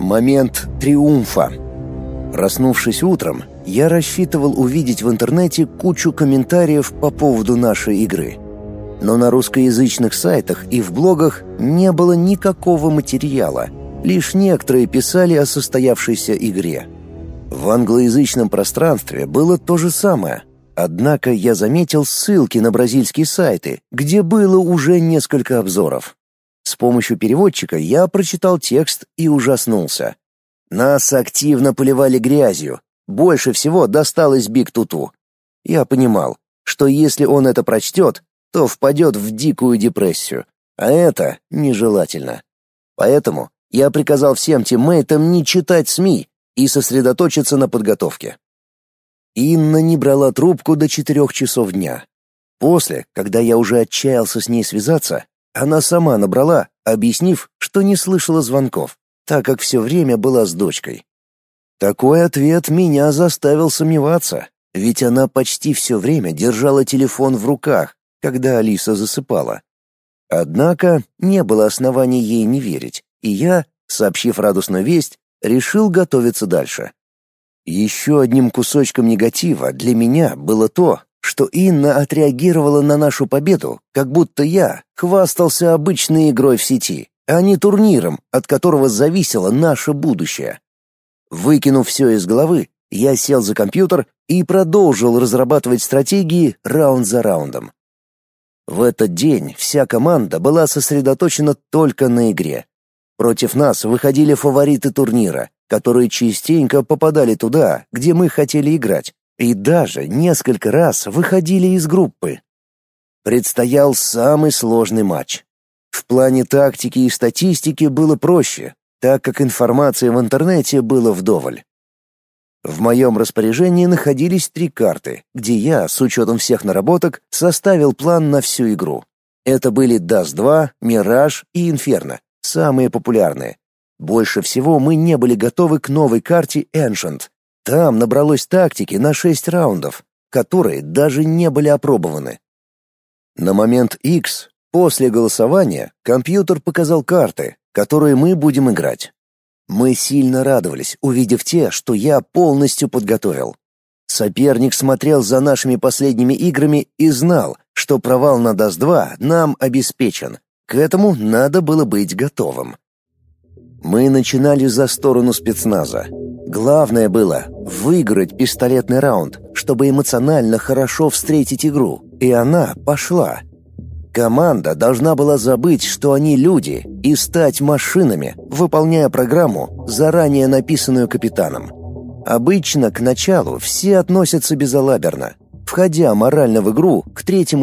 Момент триумфа. Проснувшись утром, я рассчитывал увидеть в интернете кучу комментариев по поводу нашей игры. Но на русскоязычных сайтах и в блогах не было никакого материала, лишь некоторые писали о состоявшейся игре. В англоязычном пространстве было то же самое, однако я заметил ссылки на бразильские сайты, где было уже несколько обзоров. С помощью переводчика я прочитал текст и ужаснулся. Нас активно поливали грязью. Больше всего досталось Биг Туту. Я понимал, что если он это прочтет, то впадет в дикую депрессию, а это нежелательно. Поэтому я приказал всем тиммейтам не читать СМИ и сосредоточиться на подготовке. Инна не брала трубку до 4 часов дня. После, когда я уже отчаялся с ней связаться, она сама набрала, объяснив, что не слышала звонков, так как все время была с дочкой. Такой ответ меня заставил сомневаться, ведь она почти все время держала телефон в руках, когда Алиса засыпала. Однако не было оснований ей не верить, и я, сообщив радостную весть, решил готовиться дальше. Еще одним кусочком негатива для меня было то, что Инна отреагировала на нашу победу, как будто я хвастался обычной игрой в сети, а не турниром, от которого зависело наше будущее. Выкинув все из головы, я сел за компьютер и продолжил разрабатывать стратегии раунд за раундом. В этот день вся команда была сосредоточена только на игре. Против нас выходили фавориты турнира, которые частенько попадали туда, где мы хотели играть, и даже несколько раз выходили из группы. Предстоял самый сложный матч. В плане тактики и статистики было проще, так как информации в интернете было вдоволь. В моем распоряжении находились 3 карты, где я, с учетом всех наработок, составил план на всю игру. Это были Dust 2, Мираж и Инферно, самые популярные. Больше всего мы не были готовы к новой карте Ancient. Там набралось тактики на 6 раундов, которые даже не были опробованы. На момент X, после голосования, компьютер показал карты, которые мы будем играть. Мы сильно радовались, увидев те, что я полностью подготовил. Соперник смотрел за нашими последними играми и знал, что провал на Dust 2 нам обеспечен. К этому надо было быть готовым. Мы начинали за сторону спецназа. Главное было выиграть пистолетный раунд, чтобы эмоционально хорошо встретить игру, и она пошла. Команда должна была забыть, что они люди, и стать машинами, выполняя программу, заранее написанную капитаном. Обычно к началу все относятся безалаберно, входя морально в игру к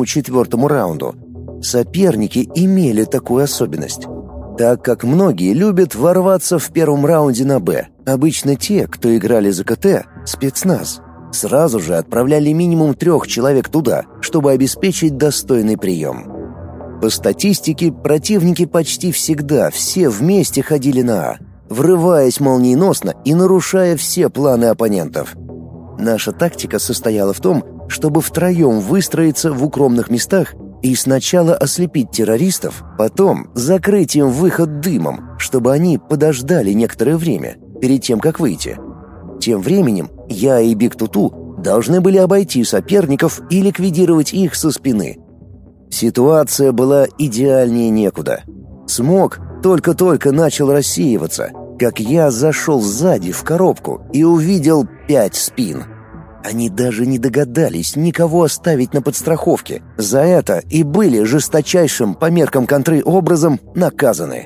3-4 раунду. Соперники имели такую особенность, так как многие любят ворваться в первом раунде на «Б». Обычно те, кто играли за КТ, спецназ, сразу же отправляли минимум 3 человек туда, чтобы обеспечить достойный прием. По статистике, противники почти всегда все вместе ходили на А, врываясь молниеносно и нарушая все планы оппонентов. Наша тактика состояла в том, чтобы втроем выстроиться в укромных местах и сначала ослепить террористов, потом закрыть им выход дымом, чтобы они подождали некоторое время, перед тем, как выйти. Тем временем я и Биг Туту должны были обойти соперников и ликвидировать их со спины. Ситуация была идеальнее некуда. Смог только-только начал рассеиваться, как я зашел сзади в коробку и увидел 5 спин. Они даже не догадались никого оставить на подстраховке. За это и были жесточайшим по меркам контры образом наказаны.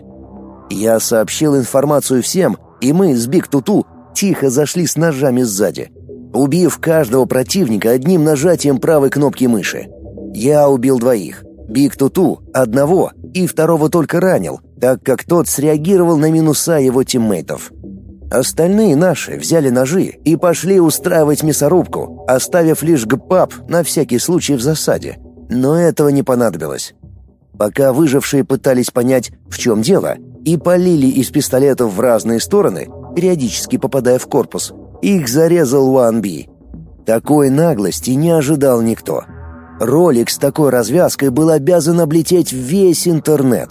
Я сообщил информацию всем, и мы с Биг Туту тихо зашли с ножами сзади, убив каждого противника одним нажатием правой кнопки мыши. Я убил 2, Биг Туту — 1 и 2 только ранил, так как тот среагировал на минуса его тиммейтов. Остальные наши взяли ножи и пошли устраивать мясорубку, оставив лишь ГПАП на всякий случай в засаде. Но этого не понадобилось. Пока выжившие пытались понять, в чем дело, и полили из пистолетов в разные стороны, периодически попадая в корпус, их зарезал 1B. Такой наглости не ожидал никто. Ролик с такой развязкой был обязан облететь весь интернет.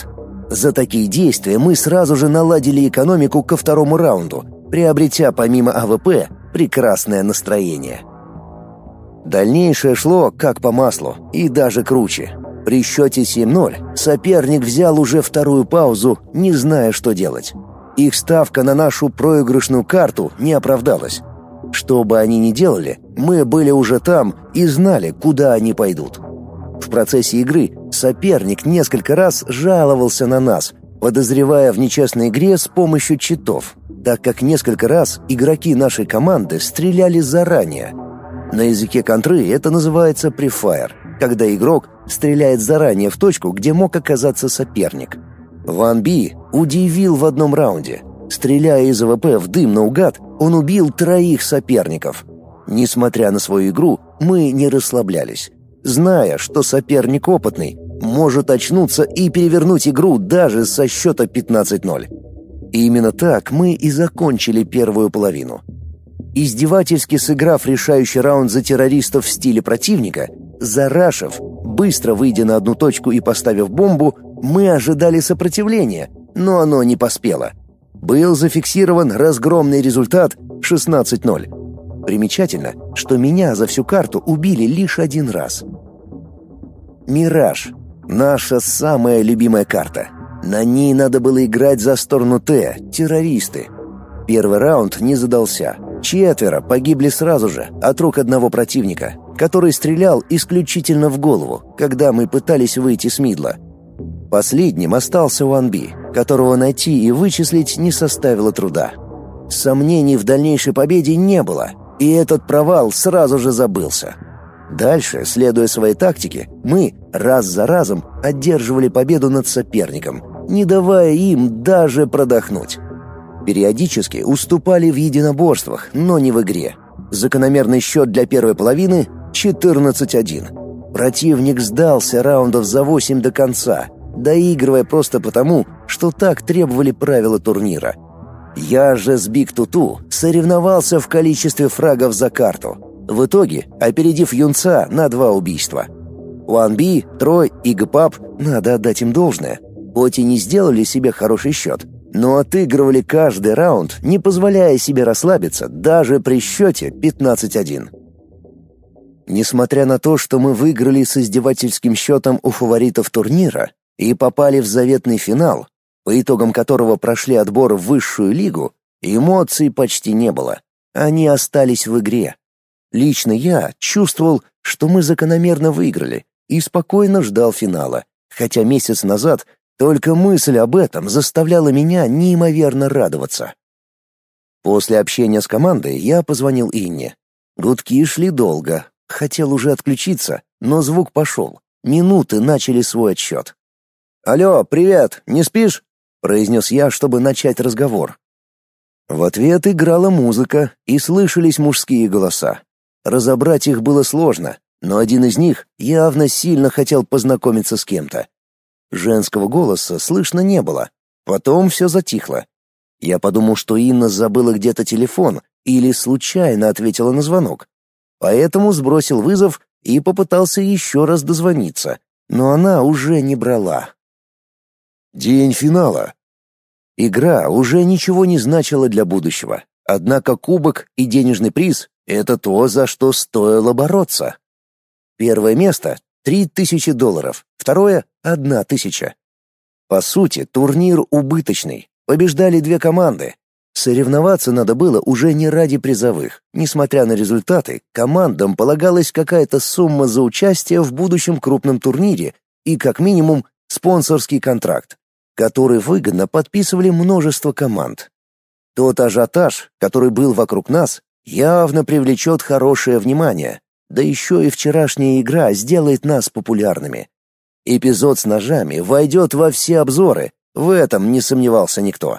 За такие действия мы сразу же наладили экономику ко второму раунду, приобретя помимо АВП прекрасное настроение. Дальнейшее шло как по маслу и даже круче. При счете 7-0 соперник взял уже вторую паузу, не зная, что делать. Их ставка на нашу проигрышную карту не оправдалась. Что бы они ни делали, мы были уже там и знали, куда они пойдут. В процессе игры соперник несколько раз жаловался на нас, подозревая в нечестной игре с помощью читов, так как несколько раз игроки нашей команды стреляли заранее. На языке контры это называется префайр, когда игрок стреляет заранее в точку, где мог оказаться соперник. Ван Би удивил в одном раунде. Стреляя из АВП в дым наугад, он убил 3 соперников. Несмотря на свою игру, мы не расслаблялись, зная, что соперник опытный, может очнуться и перевернуть игру даже со счета 15-0. И именно так мы и закончили первую половину. Издевательски сыграв решающий раунд за террористов в стиле противника, зарашив, быстро выйдя на одну точку и поставив бомбу, мы ожидали сопротивления, но оно не поспело. Был зафиксирован разгромный результат 16-0. Примечательно, что меня за всю карту убили лишь 1 раз. «Мираж» — наша самая любимая карта. На ней надо было играть за сторону Т, террористы. Первый раунд не задался. 4 погибли сразу же от рук одного противника, который стрелял исключительно в голову, когда мы пытались выйти с мидла. Последним остался Ван Би, которого найти и вычислить не составило труда. Сомнений в дальнейшей победе не было, и этот провал сразу же забылся. Дальше, следуя своей тактике, мы раз за разом одерживали победу над соперником, не давая им даже продохнуть. Периодически уступали в единоборствах, но не в игре. Закономерный счет для первой половины — 14-1. Противник сдался раундов за 8 до конца, доигрывая просто потому, что так требовали правила турнира. Я же с Биг Туту соревновался в количестве фрагов за карту, в итоге опередив юнца на 2 убийства. Ван Би, Трой и Гпап, надо отдать им должное, хоть и не сделали себе хороший счет, но отыгрывали каждый раунд, не позволяя себе расслабиться даже при счете 15-1. Несмотря на то, что мы выиграли с издевательским счетом у фаворитов турнира и попали в заветный финал, по итогам которого прошли отбор в высшую лигу, эмоций почти не было. Они остались в игре. Лично я чувствовал, что мы закономерно выиграли, и спокойно ждал финала, хотя месяц назад только мысль об этом заставляла меня неимоверно радоваться. После общения с командой я позвонил Инне. Гудки шли долго. Хотел уже отключиться, но звук пошел. Минуты начали свой отсчет. «Алло, привет, не спишь?» — произнес я, чтобы начать разговор. В ответ играла музыка, и слышались мужские голоса. Разобрать их было сложно, но один из них явно сильно хотел познакомиться с кем-то. Женского голоса слышно не было. Потом все затихло. Я подумал, что Инна забыла где-то телефон или случайно ответила на звонок. Поэтому сбросил вызов и попытался еще раз дозвониться, но она уже не брала. День финала. Игра уже ничего не значила для будущего. Однако кубок и денежный приз — это то, за что стоило бороться. Первое место — $3000, второе — 1000. По сути, турнир убыточный. Побеждали 2 команды. Соревноваться надо было уже не ради призовых. Несмотря на результаты, командам полагалась какая-то сумма за участие в будущем крупном турнире и, как минимум, спонсорский контракт, который выгодно подписывали множество команд. Тот ажиотаж, который был вокруг нас, явно привлечет хорошее внимание. Да еще и вчерашняя игра сделает нас популярными. Эпизод с ножами войдет во все обзоры, в этом не сомневался никто.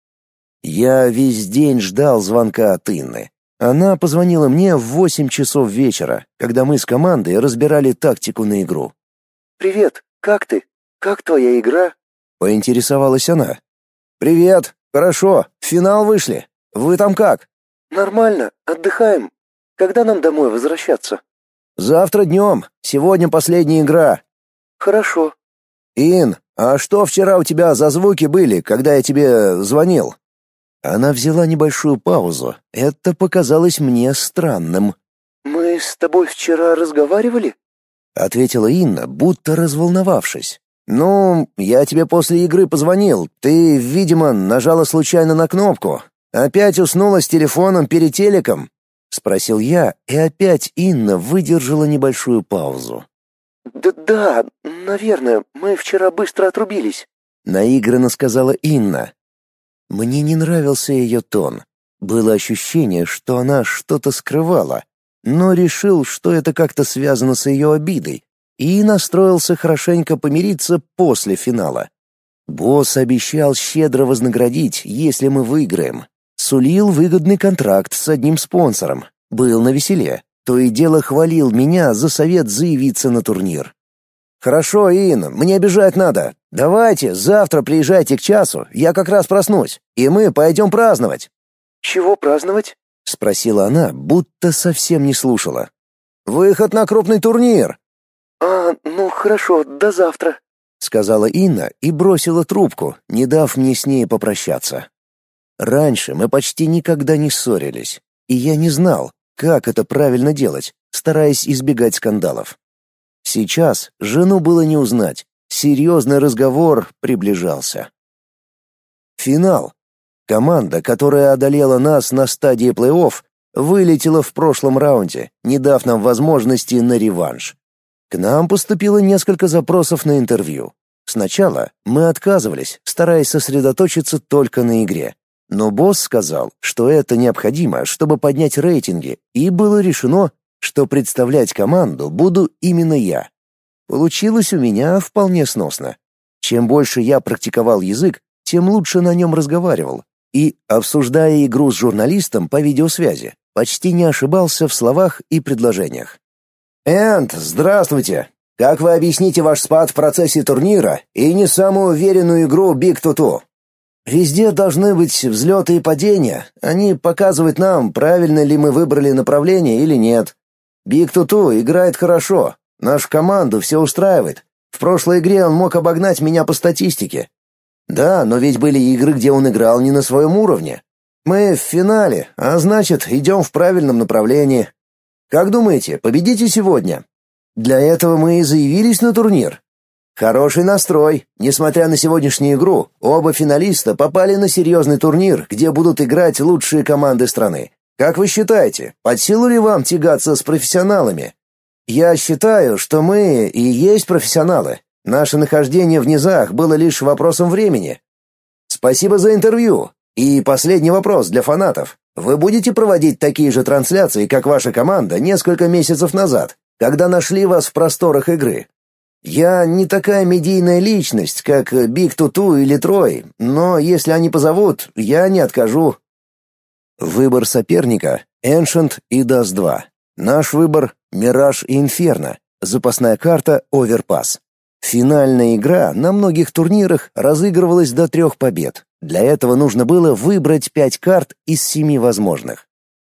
Я весь день ждал звонка от Инны. Она позвонила мне в 8 часов вечера, когда мы с командой разбирали тактику на игру. «Привет, как ты? Как твоя игра?» — поинтересовалась она. «Привет, хорошо, в финал вышли. Вы там как?» «Нормально, отдыхаем. Когда нам домой возвращаться?» «Завтра днем. Сегодня последняя игра». «Хорошо». «Ин, «А что вчера у тебя за звуки были, когда я тебе звонил?» Она взяла небольшую паузу. Это показалось мне странным. «Мы с тобой вчера разговаривали?» — ответила Инна, будто разволновавшись. «Ну, я тебе после игры позвонил. Ты, видимо, нажала случайно на кнопку. Опять уснула с телефоном перед телеком?» — спросил я, и опять Инна выдержала небольшую паузу. «Да, наверное, мы вчера быстро отрубились», — наигранно сказала Инна. Мне не нравился ее тон. Было ощущение, что она что-то скрывала, но решил, что это как-то связано с ее обидой, и настроился хорошенько помириться после финала. Босс обещал щедро вознаградить, если мы выиграем. Сулил выгодный контракт с одним спонсором. Был навеселе. То и дело хвалил меня за совет заявиться на турнир. «Хорошо, Инна, мне бежать надо. Давайте, завтра приезжайте к часу, я как раз проснусь, и мы пойдем праздновать». «Чего праздновать?» — спросила она, будто совсем не слушала. «Выход на крупный турнир». Ну хорошо, до завтра», — сказала Инна и бросила трубку, не дав мне с ней попрощаться. Раньше мы почти никогда не ссорились, и я не знал, как это правильно делать, стараясь избегать скандалов. Сейчас жену было не узнать, серьезный разговор приближался. Финал. Команда, которая одолела нас на стадии плей-офф, вылетела в прошлом раунде, не дав нам возможности на реванш. К нам поступило несколько запросов на интервью. Сначала мы отказывались, стараясь сосредоточиться только на игре. Но босс сказал, что это необходимо, чтобы поднять рейтинги, и было решено, что представлять команду буду именно я. Получилось у меня вполне сносно. Чем больше я практиковал язык, тем лучше на нем разговаривал. И, обсуждая игру с журналистом по видеосвязи, почти не ошибался в словах и предложениях. «Энд, здравствуйте! Как вы объясните ваш спад в процессе турнира и не самую уверенную игру Big Tutu? Везде должны быть взлеты и падения. Они показывают нам, правильно ли мы выбрали направление или нет. Big Tutu играет хорошо. Нашу команду все устраивает. В прошлой игре он мог обогнать меня по статистике. Да, но ведь были игры, где он играл не на своем уровне. Мы в финале, а значит, идем в правильном направлении. Как думаете, победите сегодня? Для этого мы и заявились на турнир. Хороший настрой. Несмотря на сегодняшнюю игру, оба финалиста попали на серьезный турнир, где будут играть лучшие команды страны. Как вы считаете, под силу ли вам тягаться с профессионалами? Я считаю, что мы и есть профессионалы. Наше нахождение в низах было лишь вопросом времени. Спасибо за интервью. И последний вопрос для фанатов. Вы будете проводить такие же трансляции, как ваша команда несколько месяцев назад, когда нашли вас в просторах игры? Я не такая медийная личность, как Big Tutu или Трой, но если они позовут, я не откажу. Выбор соперника — Ancient и Dust 2. Наш выбор — Мираж и Инферно. Запасная карта — Overpass. Финальная игра на многих турнирах разыгрывалась до 3 побед. Для этого нужно было выбрать 5 карт из 7 возможных.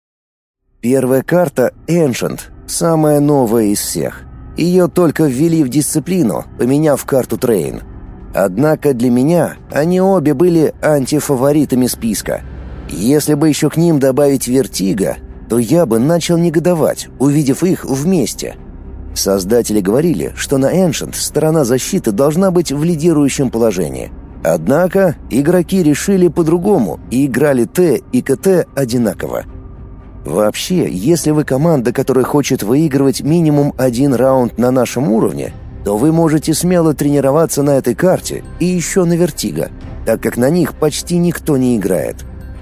Первая карта — Ancient, самая новая из всех. Ее только ввели в дисциплину, поменяв карту Train. Однако для меня они обе были антифаворитами списка. Если бы еще к ним добавить Vertigo, то я бы начал негодовать, увидев их вместе. Создатели говорили, что на Ancient сторона защиты должна быть в лидирующем положении. Однако игроки решили по-другому и играли Т и КТ одинаково. Вообще, если вы команда, которая хочет выигрывать минимум 1 раунд на нашем уровне, то вы можете смело тренироваться на этой карте и еще на Vertigo, так как на них почти никто не играет.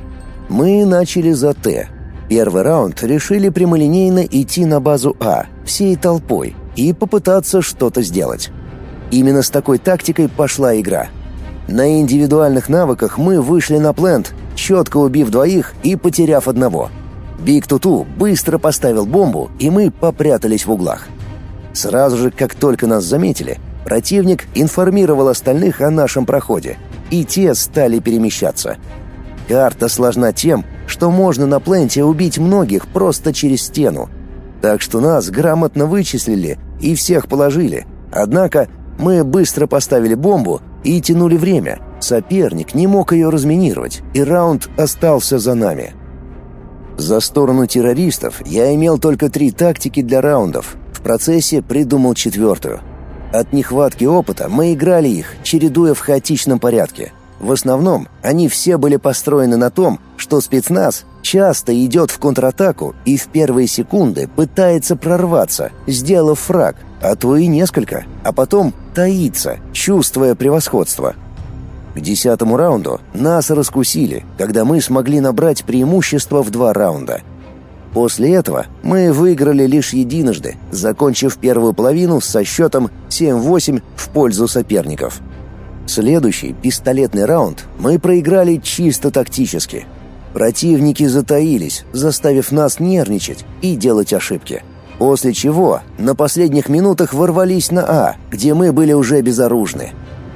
Мы начали за Т. Первый раунд решили прямолинейно идти на базу А, всей толпой, и попытаться что-то сделать. Именно с такой тактикой пошла игра. На индивидуальных навыках мы вышли на плент, четко убив 2 и потеряв 1. Big Tutu быстро поставил бомбу, и мы попрятались в углах. Сразу же, как только нас заметили, противник информировал остальных о нашем проходе, и те стали перемещаться. Карта сложна тем, что можно на пленте убить многих просто через стену. Так что нас грамотно вычислили и всех положили. Однако Мы быстро поставили бомбу и тянули время. Соперник не мог ее разминировать, и раунд остался за нами. За сторону террористов я имел только 3 тактики для раундов. В процессе придумал 4-ю. От нехватки опыта мы играли их, чередуя в хаотичном порядке. В основном они все были построены на том, что спецназ часто идет в контратаку и в первые секунды пытается прорваться, сделав фраг, а то и несколько, а потом таится, чувствуя превосходство. К 10-му раунду нас раскусили, когда мы смогли набрать преимущество в 2 раунда. После этого мы выиграли лишь единожды, закончив первую половину со счетом 7-8 в пользу соперников. Следующий пистолетный раунд мы проиграли чисто тактически. Противники затаились, заставив нас нервничать и делать ошибки. После чего на последних минутах ворвались на А, где мы были уже безоружны.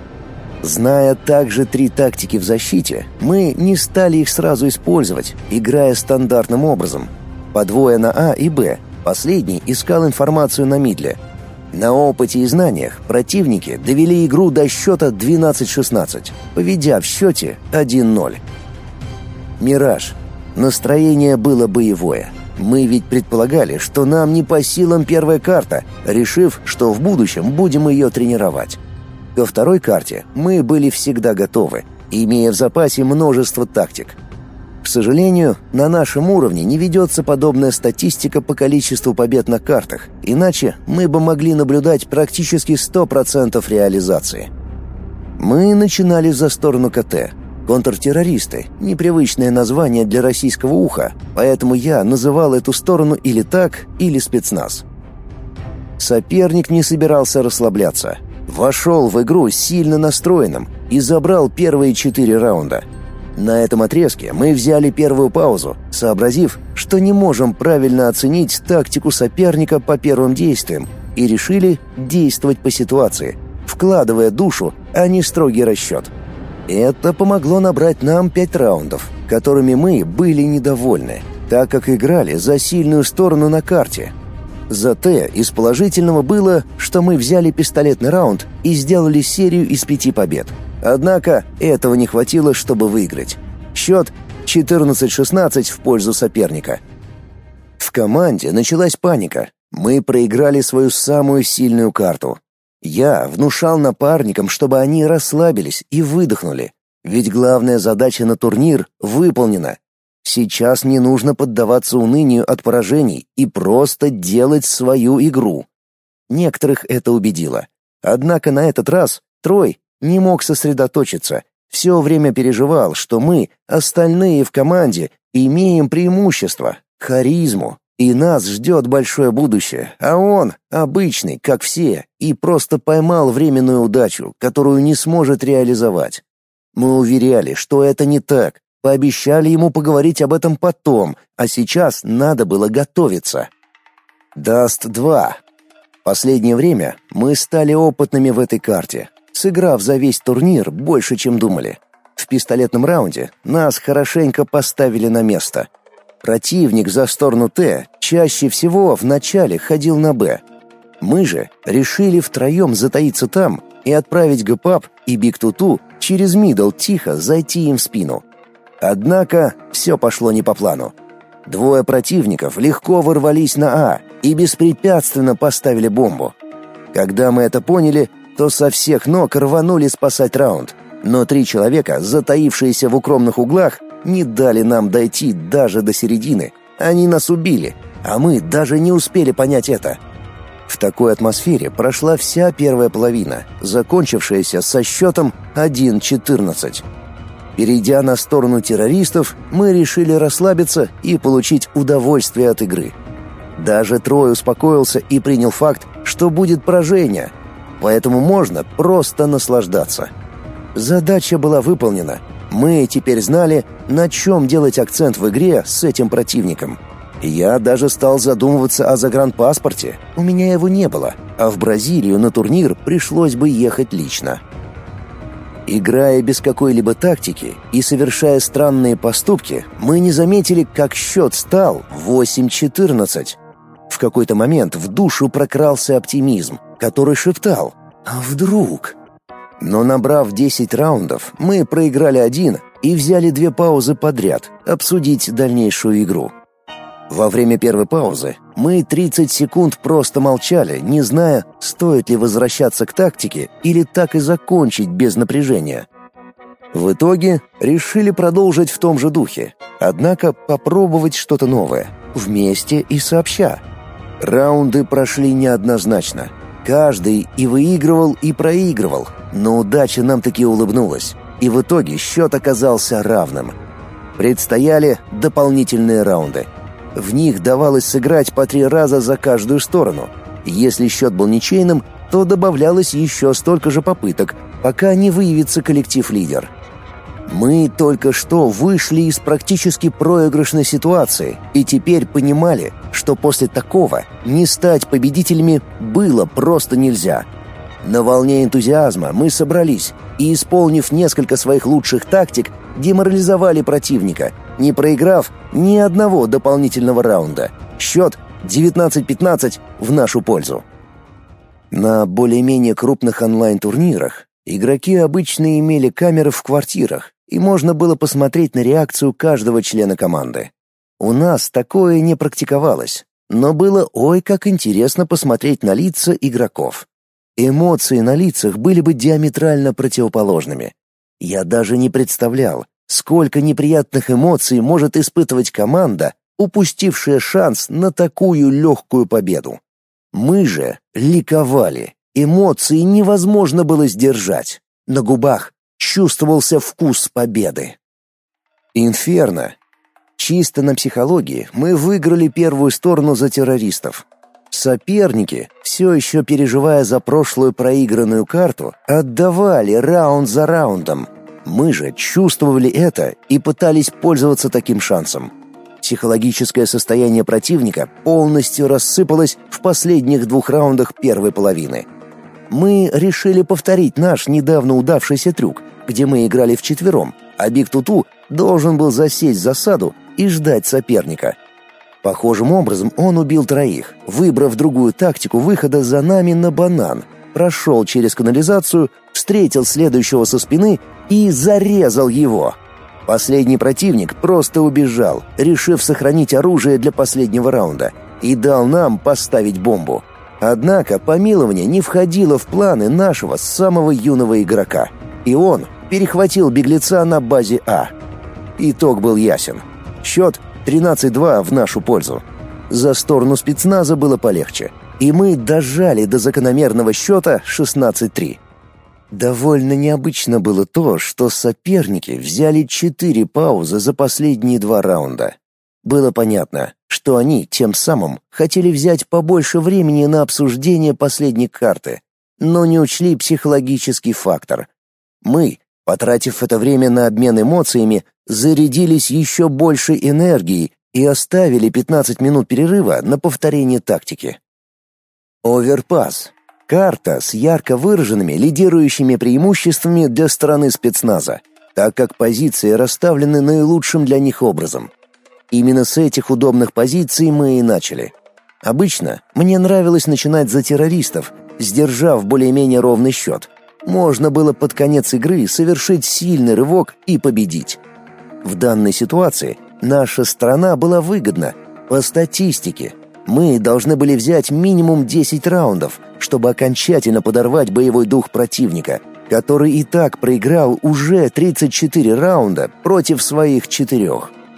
Зная также 3 тактики в защите, мы не стали их сразу использовать, играя стандартным образом. По 2 на А и Б, последний искал информацию на мидле. На опыте и знаниях противники довели игру до счета 12-16, поведя в счете 1-0. «Мираж». Настроение было боевое. Мы ведь предполагали, что нам не по силам первая карта, решив, что в будущем будем ее тренировать. Ко второй карте мы были всегда готовы, имея в запасе множество тактик. К сожалению, на нашем уровне не ведется подобная статистика по количеству побед на картах, иначе мы бы могли наблюдать практически 100% реализации. Мы начинали за сторону КТ. Контртеррористы — непривычное название для российского уха, поэтому я называл эту сторону или так, или спецназ. Соперник не собирался расслабляться. Вошел в игру сильно настроенным и забрал первые 4 раунда. На этом отрезке мы взяли первую паузу, сообразив, что не можем правильно оценить тактику соперника по первым действиям, и решили действовать по ситуации, вкладывая душу, а не строгий расчет. Это помогло набрать нам 5 раундов, которыми мы были недовольны, так как играли за сильную сторону на карте. За Т из положительного было, что мы взяли пистолетный раунд и сделали серию из 5 побед. Однако этого не хватило, чтобы выиграть. Счет 14-16 в пользу соперника. В команде началась паника. Мы проиграли свою самую сильную карту. Я внушал напарникам, чтобы они расслабились и выдохнули. Ведь главная задача на турнир выполнена. Сейчас не нужно поддаваться унынию от поражений и просто делать свою игру. Некоторых это убедило. Однако на этот раз Трой не мог сосредоточиться. Все время переживал, что мы, остальные в команде, имеем преимущество, харизму, и нас ждет большое будущее, а он, обычный, как все, и просто поймал временную удачу, которую не сможет реализовать. Мы уверяли, что это не так, пообещали ему поговорить об этом потом, а сейчас надо было готовиться. Даст 2. Последнее время мы стали опытными в этой карте, сыграв за весь турнир больше, чем думали. В пистолетном раунде нас хорошенько поставили на место. Противник за сторону Т чаще всего вначале ходил на Б. Мы же решили втроем затаиться там и отправить ГПАП и Биг Туту через мидл тихо зайти им в спину. Однако все пошло не по плану. 2 противников легко ворвались на А и беспрепятственно поставили бомбу. Когда мы это поняли, то со всех ног рванули спасать раунд, но 3 человека, затаившиеся в укромных углах, не дали нам дойти даже до середины. Они нас убили, а мы даже не успели понять это. В такой атмосфере прошла вся первая половина, закончившаяся со счетом 1-14. Перейдя на сторону террористов, мы решили расслабиться и получить удовольствие от игры. Даже Трой успокоился и принял факт, что будет поражение, поэтому можно просто наслаждаться. Задача была выполнена. Мы теперь знали, на чем делать акцент в игре с этим противником. Я даже стал задумываться о загранпаспорте. У меня его не было, а в Бразилию на турнир пришлось бы ехать лично. Играя без какой-либо тактики и совершая странные поступки, мы не заметили, как счет стал 8-14. В какой-то момент в душу прокрался оптимизм, который шептал: А вдруг? Но набрав 10 раундов, мы проиграли один и взяли 2 паузы подряд обсудить дальнейшую игру. Во время первой паузы мы 30 секунд просто молчали, не зная, стоит ли возвращаться к тактике или так и закончить без напряжения. В итоге решили продолжить в том же духе, однако попробовать что-то новое, вместе и сообща. Раунды прошли неоднозначно. Каждый и выигрывал, и проигрывал, но удача нам таки улыбнулась, и в итоге счет оказался равным. Предстояли дополнительные раунды. В них давалось сыграть по 3 раза за каждую сторону. Если счет был ничейным, то добавлялось еще столько же попыток, пока не выявится коллектив-лидер. Мы только что вышли из практически проигрышной ситуации и теперь понимали, что после такого не стать победителями было просто нельзя. На волне энтузиазма мы собрались и, исполнив несколько своих лучших тактик, деморализовали противника, не проиграв ни одного дополнительного раунда. Счет 19-15 в нашу пользу. На более-менее крупных онлайн-турнирах игроки обычно имели камеры в квартирах, и можно было посмотреть на реакцию каждого члена команды. У нас такое не практиковалось, но было ой как интересно посмотреть на лица игроков. Эмоции на лицах были бы диаметрально противоположными. Я даже не представлял, сколько неприятных эмоций может испытывать команда, упустившая шанс на такую легкую победу. Мы же ликовали, эмоции невозможно было сдержать. На губах чувствовался вкус победы. Инферно. Чисто на психологии мы выиграли первую сторону за террористов. Соперники, все еще переживая за прошлую проигранную карту, отдавали раунд за раундом. Мы же чувствовали это и пытались пользоваться таким шансом. Психологическое состояние противника полностью рассыпалось в последних 2 раундах первой половины. Мы решили повторить наш недавно удавшийся трюк, где мы играли вчетвером, а Биг Туту должен был засесть в засаду и ждать соперника. Похожим образом он убил 3, выбрав другую тактику выхода за нами на банан, прошел через канализацию, встретил следующего со спины и зарезал его. Последний противник просто убежал, решив сохранить оружие для последнего раунда, и дал нам поставить бомбу. Однако помилование не входило в планы нашего самого юного игрока, и он перехватил беглеца на базе А. Итог был ясен. Счет 13-2 в нашу пользу. За сторону спецназа было полегче, и мы дожали до закономерного счета 16-3. Довольно необычно было то, что соперники взяли 4 паузы за последние 2 раунда. Было понятно, что они тем самым хотели взять побольше времени на обсуждение последней карты, но не учли психологический фактор. Мы, потратив это время на обмен эмоциями, зарядились еще больше энергией и оставили 15 минут перерыва на повторение тактики. Оверпасс. Карта с ярко выраженными лидирующими преимуществами для стороны спецназа, так как позиции расставлены наилучшим для них образом. Именно с этих удобных позиций мы и начали. Обычно мне нравилось начинать за террористов, сдержав более-менее ровный счет. Можно было под конец игры совершить сильный рывок и победить. В данной ситуации наша страна была выгодна. По статистике, мы должны были взять минимум 10 раундов, чтобы окончательно подорвать боевой дух противника, который и так проиграл уже 34 раунда против своих 4.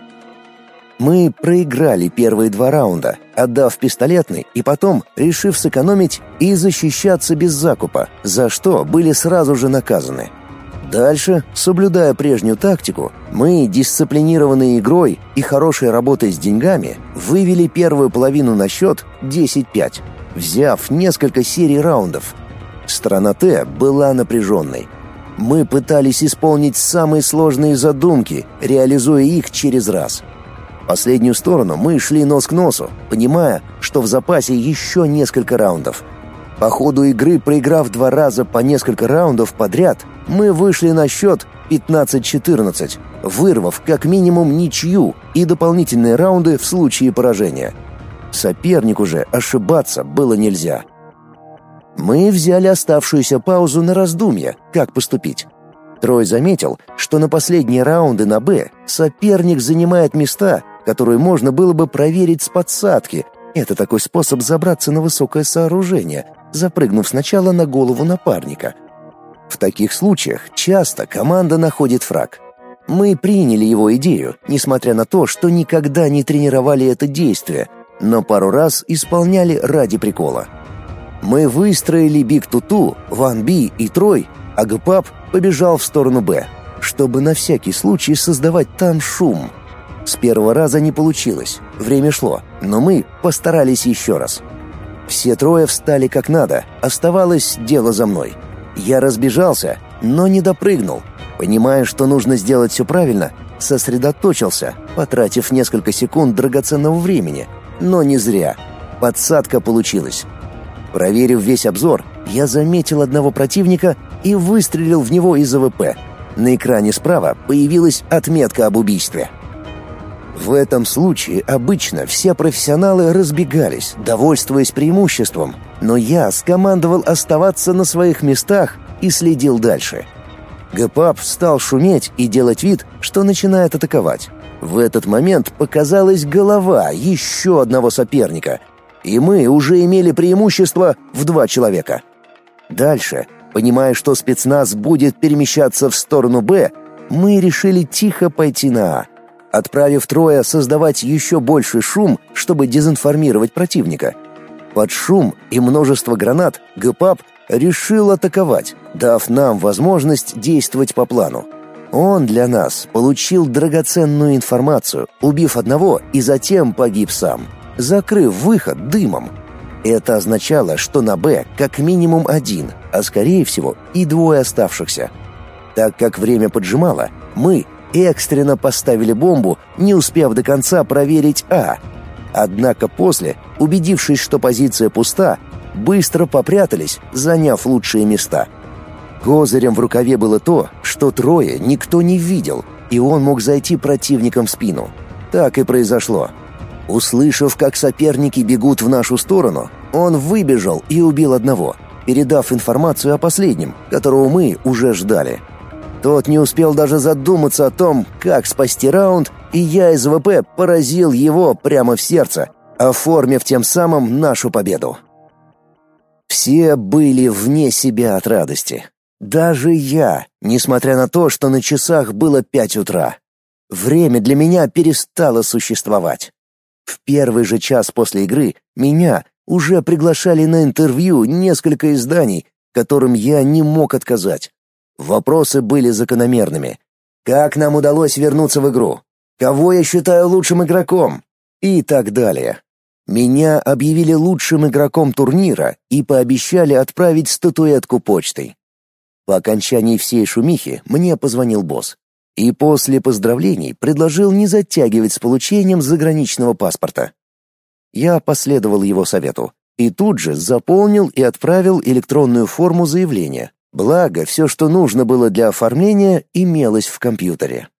Мы проиграли первые 2 раунда, отдав пистолетный и потом решив сэкономить и защищаться без закупа, за что были сразу же наказаны. Дальше, соблюдая прежнюю тактику, мы, дисциплинированной игрой и хорошей работой с деньгами, вывели первую половину на счет 10-5, взяв несколько серий раундов. Сторона Т была напряженной. Мы пытались исполнить самые сложные задумки, реализуя их через раз. Последнюю сторону мы шли нос к носу, понимая, что в запасе еще несколько раундов. По ходу игры, проиграв 2 раза по несколько раундов подряд, мы вышли на счет 15-14, вырвав как минимум ничью и дополнительные раунды в случае поражения. Сопернику же ошибаться было нельзя. Мы взяли оставшуюся паузу на раздумье, как поступить. Трой заметил, что на последние раунды на «Б» соперник занимает места, которые можно было бы проверить с подсадки. Это такой способ забраться на высокое сооружение, запрыгнув сначала на голову напарника. В таких случаях часто команда находит фраг. Мы приняли его идею, несмотря на то, что никогда не тренировали это действие, но пару раз исполняли ради прикола. Мы выстроили Биг Туту, Ван Би и Трой, а Гпап побежал в сторону «Б», чтобы на всякий случай создавать там шум. С первого раза не получилось, время шло, но мы постарались еще раз. Все трое встали как надо, оставалось дело за мной. Я разбежался, но не допрыгнул. Понимая, что нужно сделать все правильно, сосредоточился, потратив несколько секунд драгоценного времени. Но не зря. Подсадка получилась. Проверив весь обзор, я заметил одного противника и выстрелил в него из АВП. На экране справа появилась отметка об убийстве. В этом случае обычно все профессионалы разбегались, довольствуясь преимуществом, но я скомандовал оставаться на своих местах и следил дальше. Гпап стал шуметь и делать вид, что начинает атаковать. В этот момент показалась голова еще одного соперника, и мы уже имели преимущество в 2 человека. Дальше, понимая, что спецназ будет перемещаться в сторону «Б», мы решили тихо пойти на «А», отправив Троя создавать еще больший шум, чтобы дезинформировать противника. Под шум и множество гранат Гпап решил атаковать, дав нам возможность действовать по плану. Он для нас получил драгоценную информацию, убив одного и затем погиб сам, закрыв выход дымом. Это означало, что на «Б» как минимум 1, а скорее всего и 2 оставшихся. Так как время поджимало, мы экстренно поставили бомбу, не успев до конца проверить «А». Однако после, убедившись, что позиция пуста, быстро попрятались, заняв лучшие места. Козырем в рукаве было то, что Троя никто не видел, и он мог зайти противникам в спину. Так и произошло. Услышав, как соперники бегут в нашу сторону, он выбежал и убил одного, передав информацию о последнем, которого мы уже ждали. Тот не успел даже задуматься о том, как спасти раунд, и я из ВП поразил его прямо в сердце, оформив тем самым нашу победу. Все были вне себя от радости. Даже я, несмотря на то, что на часах было 5 утра. Время для меня перестало существовать. В первый же час после игры меня уже приглашали на интервью несколько изданий, которым я не мог отказать. Вопросы были закономерными. Как нам удалось вернуться в игру? Кого я считаю лучшим игроком? И так далее. Меня объявили лучшим игроком турнира и пообещали отправить статуэтку почтой. По окончании всей шумихи мне позвонил босс. И после поздравлений предложил не затягивать с получением заграничного паспорта. Я последовал его совету и тут же заполнил и отправил электронную форму заявления. Благо, все, что нужно было для оформления, имелось в компьютере.